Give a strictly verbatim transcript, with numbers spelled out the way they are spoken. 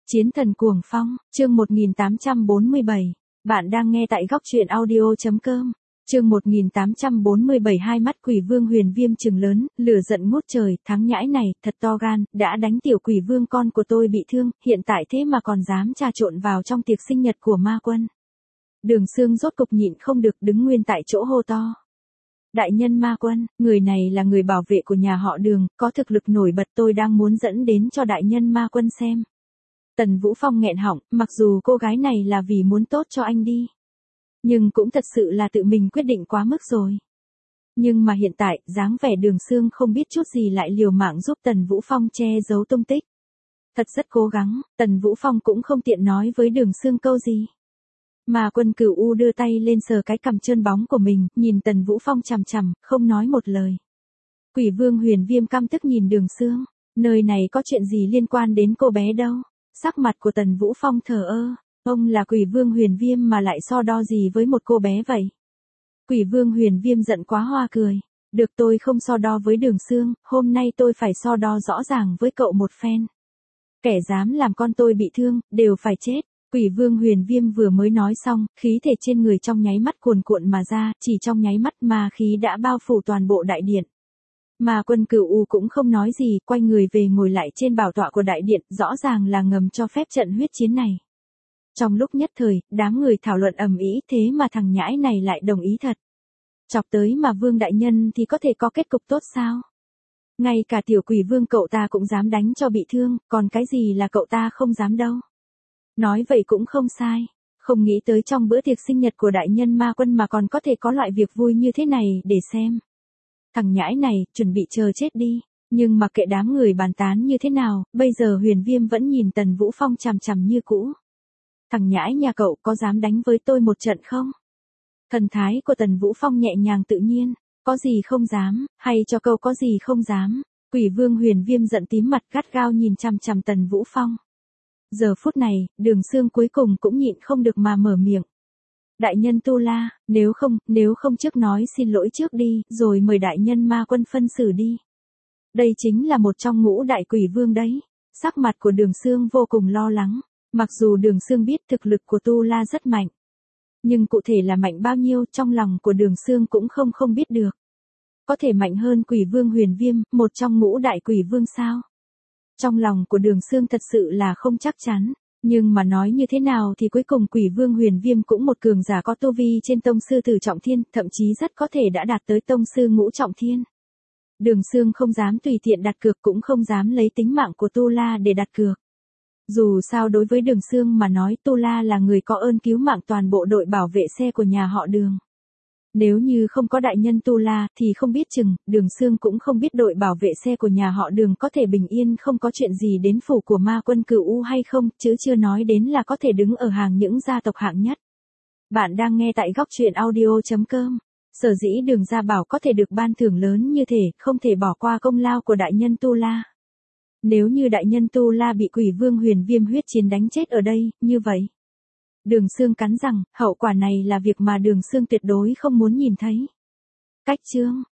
Chiến thần cuồng phong, chương một nghìn tám trăm bốn mươi bảy. Bạn đang nghe tại góc truyện audio.com. Chương một nghìn tám trăm bốn mươi bảy. Hai mắt quỷ vương Huyền Viêm trừng lớn, lửa giận ngút trời, thắng nhãi này, thật to gan, đã đánh tiểu quỷ vương con của tôi bị thương, hiện tại thế mà còn dám trà trộn vào trong tiệc sinh nhật của ma quân. Đường Sương rốt cục nhịn không được, đứng nguyên tại chỗ hô to. Đại nhân ma quân, người này là người bảo vệ của nhà họ Đường, có thực lực nổi bật, tôi đang muốn dẫn đến cho đại nhân ma quân xem. Tần Vũ Phong nghẹn họng, mặc dù cô gái này là vì muốn tốt cho anh đi. Nhưng cũng thật sự là tự mình quyết định quá mức rồi. Nhưng mà hiện tại, dáng vẻ Đường Sương không biết chút gì lại liều mạng giúp Tần Vũ Phong che giấu tung tích. Thật rất cố gắng, Tần Vũ Phong cũng không tiện nói với Đường Sương câu gì. Mà Quân Cửu U đưa tay lên sờ cái cằm trơn bóng của mình, nhìn Tần Vũ Phong chằm chằm, không nói một lời. Quỷ vương Huyền Viêm căm tức nhìn Đường Sương, nơi này có chuyện gì liên quan đến cô bé đâu. Sắc mặt của Tần Vũ Phong thờ ơ, ông là quỷ vương Huyền Viêm mà lại so đo gì với một cô bé vậy. Quỷ vương Huyền Viêm giận quá hoa cười, được, tôi không so đo với Đường Sương, hôm nay tôi phải so đo rõ ràng với cậu một phen. Kẻ dám làm con tôi bị thương, đều phải chết. Quỷ vương Huyền Viêm vừa mới nói xong, khí thể trên người trong nháy mắt cuồn cuộn mà ra, chỉ trong nháy mắt mà khí đã bao phủ toàn bộ đại điện. Mà Quân Cửu U cũng không nói gì, quay người về ngồi lại trên bảo tọa của đại điện, rõ ràng là ngầm cho phép trận huyết chiến này. Trong lúc nhất thời, đám người thảo luận ầm ĩ, thế mà thằng nhãi này lại đồng ý thật. Chọc tới mà Vương đại nhân thì có thể có kết cục tốt sao? Ngay cả tiểu quỷ vương cậu ta cũng dám đánh cho bị thương, còn cái gì là cậu ta không dám đâu. Nói vậy cũng không sai, không nghĩ tới trong bữa tiệc sinh nhật của đại nhân ma quân mà còn có thể có loại việc vui như thế này để xem. Thằng nhãi này, chuẩn bị chờ chết đi, nhưng mà kệ đám người bàn tán như thế nào, bây giờ Huyền Viêm vẫn nhìn Tần Vũ Phong chằm chằm như cũ. Thằng nhãi nhà cậu có dám đánh với tôi một trận không? Thần thái của Tần Vũ Phong nhẹ nhàng tự nhiên, có gì không dám, hay cho câu có gì không dám. Quỷ vương Huyền Viêm giận tím mặt gắt gao nhìn chằm chằm Tần Vũ Phong. Giờ phút này, Đường Sương cuối cùng cũng nhịn không được mà mở miệng. Đại nhân Tu La, nếu không, nếu không trước nói xin lỗi trước đi, rồi mời đại nhân ma quân phân xử đi. Đây chính là một trong ngũ đại quỷ vương đấy. Sắc mặt của Đường Sương vô cùng lo lắng. Mặc dù Đường Sương biết thực lực của Tu La rất mạnh. Nhưng cụ thể là mạnh bao nhiêu trong lòng của Đường Sương cũng không không biết được. Có thể mạnh hơn quỷ vương Huyền Viêm, một trong ngũ đại quỷ vương sao? Trong lòng của Đường Sương thật sự là không chắc chắn. Nhưng mà nói như thế nào thì cuối cùng quỷ vương Huyền Viêm cũng một cường giả có tu vi trên tông sư tử trọng thiên, thậm chí rất có thể đã đạt tới tông sư ngũ trọng thiên. Đường Sương không dám tùy tiện đặt cược, cũng không dám lấy tính mạng của Tu La để đặt cược. Dù sao đối với Đường Sương mà nói, Tu La là người có ơn cứu mạng toàn bộ đội bảo vệ xe của nhà họ Đường. Nếu như không có đại nhân Tu La thì không biết chừng, Đường Sương cũng không biết đội bảo vệ xe của nhà họ Đường có thể bình yên không có chuyện gì đến phủ của ma quân Cửu U hay không, chứ chưa nói đến là có thể đứng ở hàng những gia tộc hạng nhất. Bạn đang nghe tại góc truyện audio.com. Sở dĩ Đường Gia Bảo có thể được ban thưởng lớn như thế, không thể bỏ qua công lao của đại nhân Tu La. Nếu như đại nhân Tu La bị quỷ vương Huyền Viêm huyết chiến đánh chết ở đây, như vậy. Đường Sương cắn rằng, hậu quả này là việc mà Đường Sương tuyệt đối không muốn nhìn thấy. Cách chương,